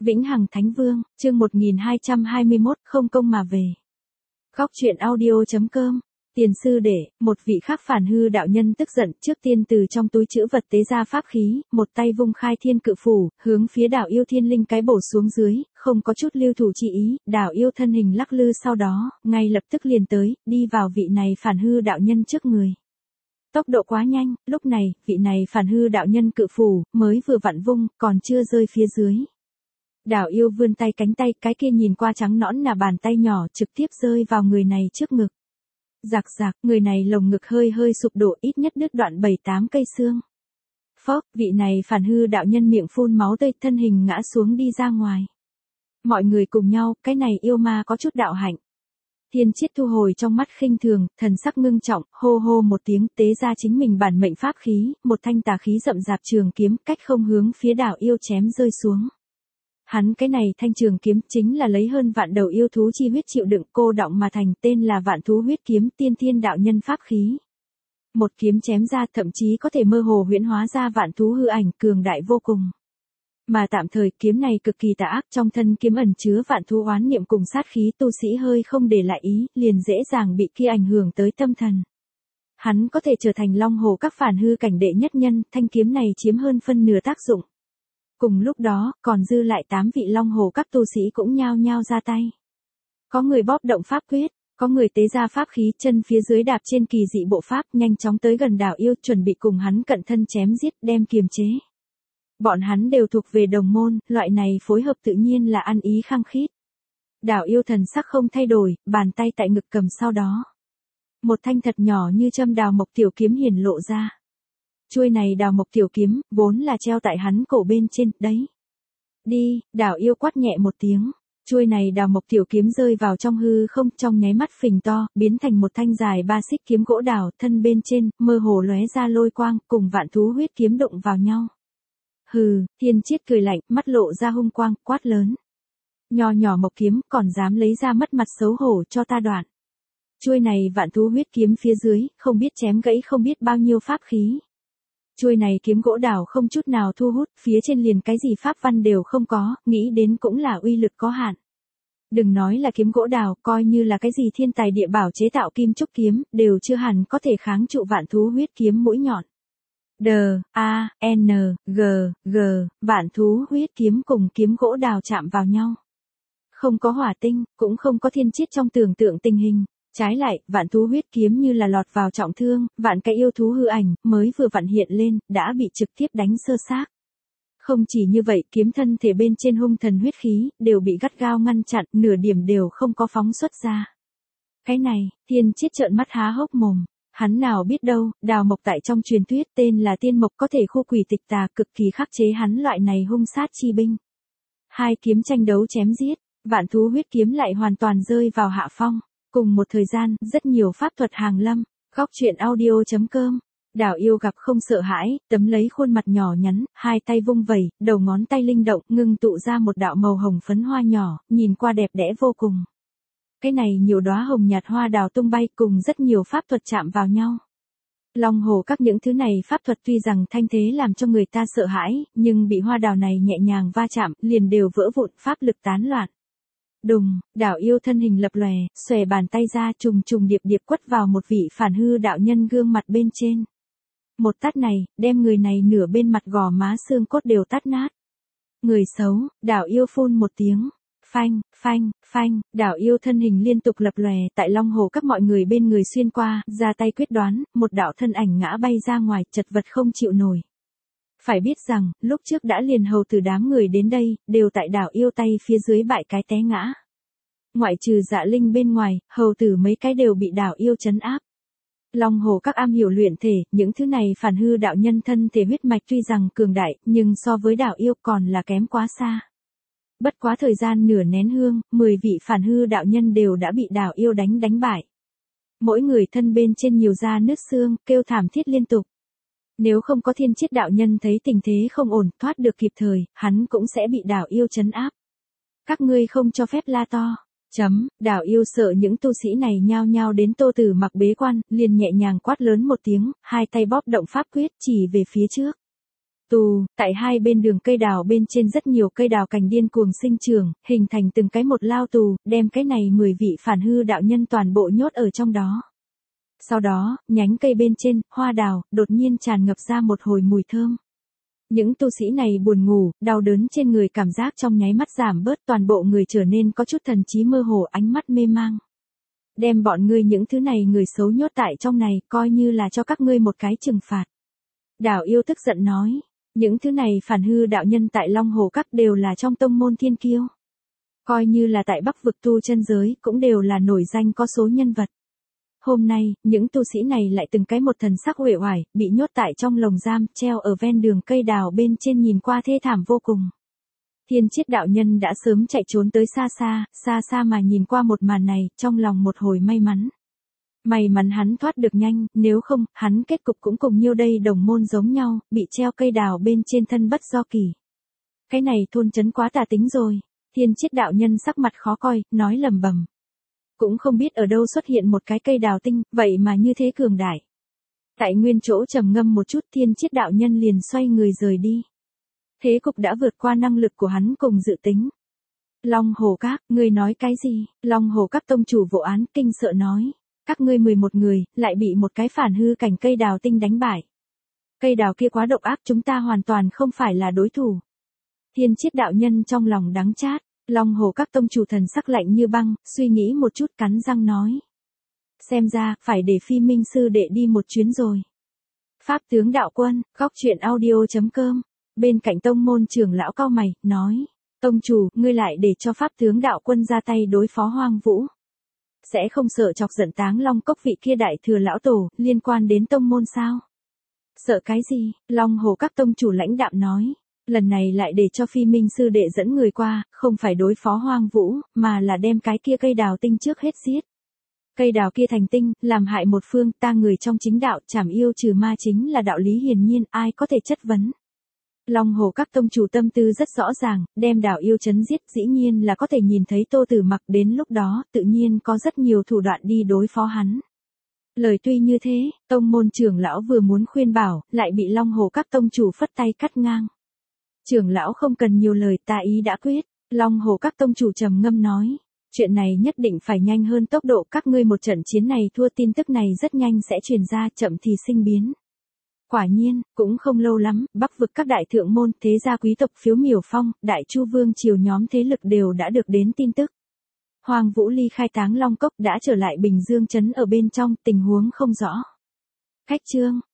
Vĩnh Hằng Thánh Vương, chương 1221, không công mà về. Góc truyện audio.com. Tiền sư đệ, một vị khác phản hư đạo nhân tức giận, trước tiên từ trong túi trữ vật tế ra pháp khí, một tay vung khai thiên cự phủ, hướng phía đảo yêu thiên linh cái bổ xuống dưới, không có chút lưu thủ chi ý, đảo yêu thân hình lắc lư sau đó, ngay lập tức liền tới, đi vào vị này phản hư đạo nhân trước người. Tốc độ quá nhanh, lúc này, vị này phản hư đạo nhân cự phủ, mới vừa vặn vung, còn chưa rơi phía dưới. Đảo yêu vươn tay cánh tay, cái kia nhìn qua trắng nõn là bàn tay nhỏ trực tiếp rơi vào người này trước ngực. Rạc rạc, người này lồng ngực hơi hơi sụp đổ, ít nhất đứt đoạn 7-8 cây xương. Phốc, vị này phản hư đạo nhân miệng phun máu tươi, thân hình ngã xuống đi ra ngoài. Mọi người cùng nhau, cái này yêu ma có chút đạo hạnh. Thiên Chiết thu hồi trong mắt khinh thường, thần sắc ngưng trọng, hô hô một tiếng, tế ra chính mình bản mệnh pháp khí, một thanh tà khí rậm rạp trường kiếm, cách không hướng phía đảo yêu chém rơi xuống. Hắn cái này thanh trường kiếm chính là lấy hơn vạn đầu yêu thú chi huyết chịu đựng cô đọng mà thành, tên là Vạn Thú Huyết Kiếm, tiên thiên đạo nhân pháp khí. Một kiếm chém ra thậm chí có thể mơ hồ huyễn hóa ra vạn thú hư ảnh, cường đại vô cùng. Mà tạm thời kiếm này cực kỳ tà ác, trong thân kiếm ẩn chứa vạn thú oán niệm cùng sát khí, tu sĩ hơi không để lại ý, liền dễ dàng bị kia ảnh hưởng tới tâm thần. Hắn có thể trở thành long hồ các phản hư cảnh đệ nhất nhân, thanh kiếm này chiếm hơn phân nửa tác dụng. Cùng lúc đó, còn dư lại 8 vị long hồ các tu sĩ cũng nhao nhao ra tay. Có người bóp động pháp quyết, có người tế ra pháp khí, chân phía dưới đạp trên kỳ dị bộ pháp, nhanh chóng tới gần đảo yêu, chuẩn bị cùng hắn cận thân chém giết, đem kiềm chế. Bọn hắn đều thuộc về đồng môn, loại này phối hợp tự nhiên là ăn ý khăng khít. Đảo yêu thần sắc không thay đổi, bàn tay tại ngực cầm sau đó. Một thanh thật nhỏ như châm đào mộc tiểu kiếm hiển lộ ra. Chuôi này đào mộc tiểu kiếm, vốn là treo tại hắn cổ bên trên, đấy. Đi, đảo yêu quát nhẹ một tiếng. Chuôi này đào mộc tiểu kiếm rơi vào trong hư không, trong nháy mắt phình to, biến thành một thanh dài 3 xích kiếm gỗ đào, thân bên trên, mơ hồ lóe ra lôi quang, cùng vạn thú huyết kiếm đụng vào nhau. Hừ, Thiên Chiết cười lạnh, mắt lộ ra hung quang, quát lớn. Nho nhỏ mộc kiếm, còn dám lấy ra mất mặt xấu hổ cho ta đoạn. Chuôi này vạn thú huyết kiếm phía dưới, không biết chém gãy không biết bao nhiêu pháp khí. Chuôi này kiếm gỗ đào không chút nào thu hút, phía trên liền cái gì pháp văn đều không có, nghĩ đến cũng là uy lực có hạn. Đừng nói là kiếm gỗ đào, coi như là cái gì thiên tài địa bảo chế tạo kim trúc kiếm, đều chưa hẳn có thể kháng trụ vạn thú huyết kiếm mũi nhọn. D-A-N-G-G, vạn thú huyết kiếm cùng kiếm gỗ đào chạm vào nhau. Không có hỏa tinh, cũng không có Thiên Chiết trong tưởng tượng tình hình. Trái lại, vạn thú huyết kiếm như là lọt vào trọng thương, vạn cái yêu thú hư ảnh, mới vừa vặn hiện lên, đã bị trực tiếp đánh sơ xác. Không chỉ như vậy, kiếm thân thể bên trên hung thần huyết khí, đều bị gắt gao ngăn chặn, nửa điểm đều không có phóng xuất ra. Cái này, Thiên Chiết trợn mắt há hốc mồm. Hắn nào biết đâu, đào mộc tại trong truyền thuyết tên là tiên mộc có thể khu quỷ tịch tà, cực kỳ khắc chế hắn loại này hung sát chi binh. Hai kiếm tranh đấu chém giết, vạn thú huyết kiếm lại hoàn toàn rơi vào hạ phong. Cùng một thời gian, rất nhiều pháp thuật hàng lâm. Góc truyện audio.com. Đảo yêu gặp không sợ hãi, tấm lấy khuôn mặt nhỏ nhắn, hai tay vung vẩy, đầu ngón tay linh động, ngưng tụ ra một đạo màu hồng phấn hoa nhỏ, nhìn qua đẹp đẽ vô cùng. Cái này nhiều đóa hồng nhạt hoa đào tung bay, cùng rất nhiều pháp thuật chạm vào nhau. Long hồ các những thứ này pháp thuật tuy rằng thanh thế làm cho người ta sợ hãi, nhưng bị hoa đào này nhẹ nhàng va chạm, liền đều vỡ vụn, pháp lực tán loạn. Đùng, đảo yêu thân hình lập lòe, xòe bàn tay ra, trùng trùng điệp điệp quất vào một vị phản hư đạo nhân gương mặt bên trên. Một tát này, đem người này nửa bên mặt gò má xương cốt đều tát nát. Người xấu, đảo yêu phun một tiếng. Phanh, phanh, phanh, đảo yêu thân hình liên tục lập lòe, tại long hồ các mọi người bên người xuyên qua, ra tay quyết đoán, một đạo thân ảnh ngã bay ra ngoài, chật vật không chịu nổi. Phải biết rằng, lúc trước đã liền hầu từ đám người đến đây, đều tại đảo yêu tay phía dưới bại cái té ngã. Ngoại trừ Dạ Linh bên ngoài, hầu tử mấy cái đều bị đảo yêu trấn áp. Long hồ các am hiểu luyện thể, những thứ này phản hư đạo nhân thân thể huyết mạch tuy rằng cường đại, nhưng so với đảo yêu còn là kém quá xa. Bất quá thời gian nửa nén hương, 10 vị phản hư đạo nhân đều đã bị đảo yêu đánh bại. Mỗi người thân bên trên nhiều da nứt xương, kêu thảm thiết liên tục. Nếu không có Thiên Chiết đạo nhân thấy tình thế không ổn, thoát được kịp thời, hắn cũng sẽ bị đảo yêu trấn áp. Các ngươi không cho phép la to. Đảo yêu sợ những tu sĩ này nhao nhao đến Tô Tử Mặc bế quan, liền nhẹ nhàng quát lớn một tiếng, hai tay bóp động pháp quyết chỉ về phía trước. Tù, tại hai bên đường cây đào bên trên rất nhiều cây đào cành điên cuồng sinh trưởng, hình thành từng cái một lao tù, đem cái này 10 vị phản hư đạo nhân toàn bộ nhốt ở trong đó. Sau đó, nhánh cây bên trên, hoa đào, đột nhiên tràn ngập ra một hồi mùi thơm. Những tu sĩ này buồn ngủ, đau đớn trên người cảm giác trong nháy mắt giảm bớt, toàn bộ người trở nên có chút thần trí mơ hồ, ánh mắt mê mang. Đem bọn ngươi những thứ này người xấu nhốt tại trong này, coi như là cho các ngươi một cái trừng phạt. Đảo yêu tức giận nói, những thứ này phản hư đạo nhân tại Long Hồ Các đều là trong tông môn thiên kiêu. Coi như là tại Bắc vực tu chân giới, cũng đều là nổi danh có số nhân vật. Hôm nay, những tu sĩ này lại từng cái một thần sắc uể oải, bị nhốt tại trong lồng giam, treo ở ven đường cây đào bên trên nhìn qua thê thảm vô cùng. Thiên Chiết đạo nhân đã sớm chạy trốn tới xa xa mà nhìn qua một màn này, trong lòng một hồi may mắn. May mắn hắn thoát được nhanh, nếu không, hắn kết cục cũng cùng nhiêu đây đồng môn giống nhau, bị treo cây đào bên trên thân bất do kỳ. Cái này thôn trấn quá tà tính rồi. Thiên Chiết đạo nhân sắc mặt khó coi, nói lầm bầm. Cũng không biết ở đâu xuất hiện một cái cây đào tinh, vậy mà như thế cường đại. Tại nguyên chỗ trầm ngâm một chút, Thiên Chiết đạo nhân liền xoay người rời đi. Thế cục đã vượt qua năng lực của hắn cùng dự tính. Long Hồ Các, ngươi nói cái gì? Long Hồ Các tông chủ vụ án kinh sợ nói. Các ngươi 11 người, lại bị một cái phản hư cảnh cây đào tinh đánh bại. Cây đào kia quá độc ác, chúng ta hoàn toàn không phải là đối thủ. Thiên Chiết đạo nhân trong lòng đắng chát. Long Hồ Các tông chủ thần sắc lạnh như băng, suy nghĩ một chút cắn răng nói. Xem ra, phải để Phi Minh sư đệ đi một chuyến rồi. Pháp tướng đạo quân, góc truyện audio.com. Bên cạnh tông môn trưởng lão cau mày, nói. Tông chủ, ngươi lại để cho Pháp tướng đạo quân ra tay đối phó Hoang Vũ. Sẽ không sợ chọc giận Táng Long Cốc vị kia đại thừa lão tổ, liên quan đến tông môn sao? Sợ cái gì? Long Hồ Các tông chủ lãnh đạm nói. Lần này lại để cho Phi Minh sư đệ dẫn người qua, không phải đối phó Hoang Vũ, mà là đem cái kia cây đào tinh trước hết giết. Cây đào kia thành tinh, làm hại một phương, ta người trong chính đạo, trảm yêu trừ ma chính là đạo lý hiển nhiên, ai có thể chất vấn. Long Hồ Các tông chủ tâm tư rất rõ ràng, đem đảo yêu chấn giết, dĩ nhiên là có thể nhìn thấy Tô Tử Mặc, đến lúc đó, tự nhiên có rất nhiều thủ đoạn đi đối phó hắn. Lời tuy như thế, tông môn trưởng lão vừa muốn khuyên bảo, lại bị Long Hồ Các tông chủ phất tay cắt ngang. Trưởng lão không cần nhiều lời, ta ý đã quyết. Long Hồ Các tông chủ trầm ngâm nói. Chuyện này nhất định phải nhanh hơn tốc độ, các ngươi một trận chiến này thua, tin tức này rất nhanh sẽ truyền ra, chậm thì sinh biến. Quả nhiên, cũng không lâu lắm, Bắc vực các đại thượng môn, thế gia quý tộc, Phiếu Miểu Phong, Đại Chu Vương triều nhóm thế lực đều đã được đến tin tức. Hoang Vũ ly khai Táng Long Cốc đã trở lại Bình Dương trấn ở bên trong, tình huống không rõ. Khách trương,